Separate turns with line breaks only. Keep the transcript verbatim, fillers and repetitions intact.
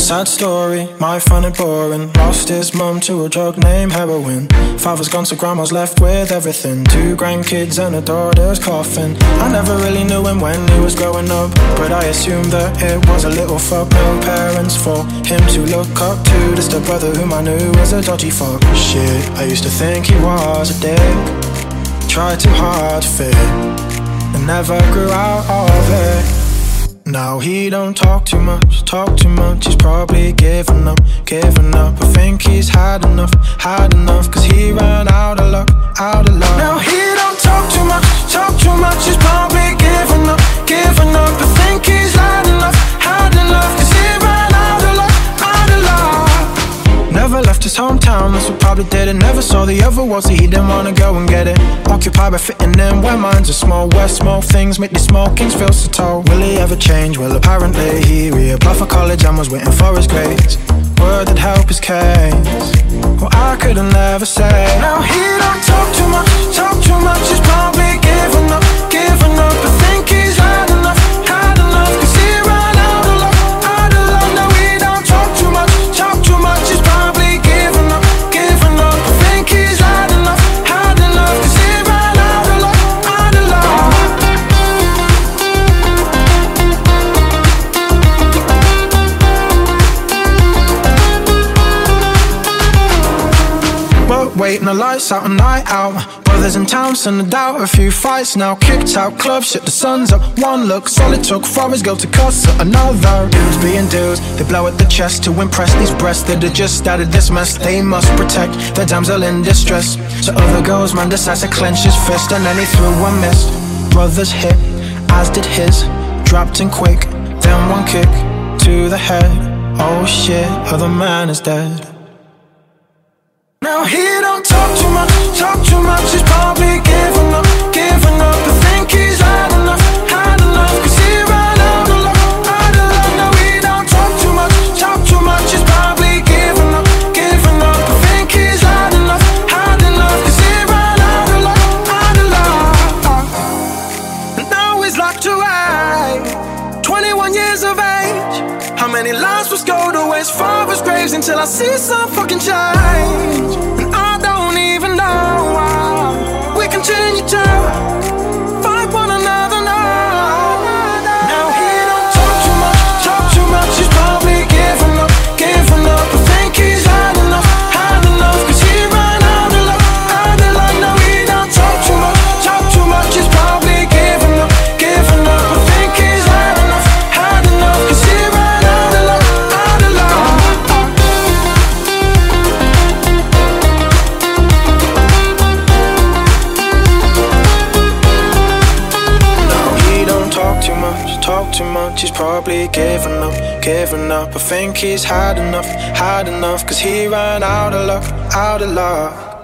Sad story, might find it boring. Lost his mum to a drug named heroin. Father's gone, so grandma's left with everything. Two grandkids and a daughter's coffin. I never really knew him when he was growing up, but I assumed that it was a little fuck. No parents for him to look up to. Just a brother whom I knew was a dodgy fuck. Shit, I used to think he was a dick. Tried too hard to fit and never grew out of it. Now he don't talk too much, talk too much. He's probably given up, given up. I think he's had enough, had enough. Cause he ran out of luck, out of luck. Now he don't talk too much, talk too much. He's probably given up, given up. I think he's had enough, had enough. Cause he ran out of luck, out of luck. Never left his hometown, that's what probably did it. Never saw the other world, so he didn't wanna go and get it. Occupied by fitting in where minds are small. Where small things make these small kings feel so tall. Will he ever change? Well, apparently he reapplied for college and was waiting for his grades. Word that help his case, well, I couldn't ever say. Now he don't talk too much, talk too much. He's probably given up, given up. I think he's had enough, had enough. Cause he ran out of luck, out of luck. Now he don't talk too much, talk too much. He's probably given up, given up. I think he's had enough, had enough. Cause he ran out of luck, out of luck. But waiting the lights out, a night out. Brothers in town, send a doubt, a few fights now. Kicked out, club, shit, the sun's up. One look, all it took for his girl to cuss at another. Dudes being dudes, they blow at the chest to impress these breasts that are just started this mess. They must protect their damsel in distress. So other girls, man decides to clench his fist, and then he threw one missed. Brothers hit, as did his. Dropped in quick, then one kick to the head. Oh shit, other man is dead. Now he don't talk too much, talk too much. He's probably given up, given up. I think he's had enough, had enough. Cause he ran out of luck, out of luck. Now he don't talk too much, talk too much. He's probably given up, given up. I think he's had enough, had enough. Cause he ran out of luck, out of luck. And now he's locked away, twenty-one years of age. How many lives was go to his father's graves until I see some fucking change? And I don't even know why we continue to fight one another now. Now he don't talk too much, talk too much. He's probably given up, given up. I think he's had enough, had enough. Cause he ran out of luck, out of luck. Now he don't talk too much, talk too much. He's probably given up, given up. I think he's had enough, had enough. Cause he ran out of luck, out of luck. Talk too much, talk too much. He's probably given up, given up. I think he's had enough, had enough. Cause he ran out of luck, out of luck.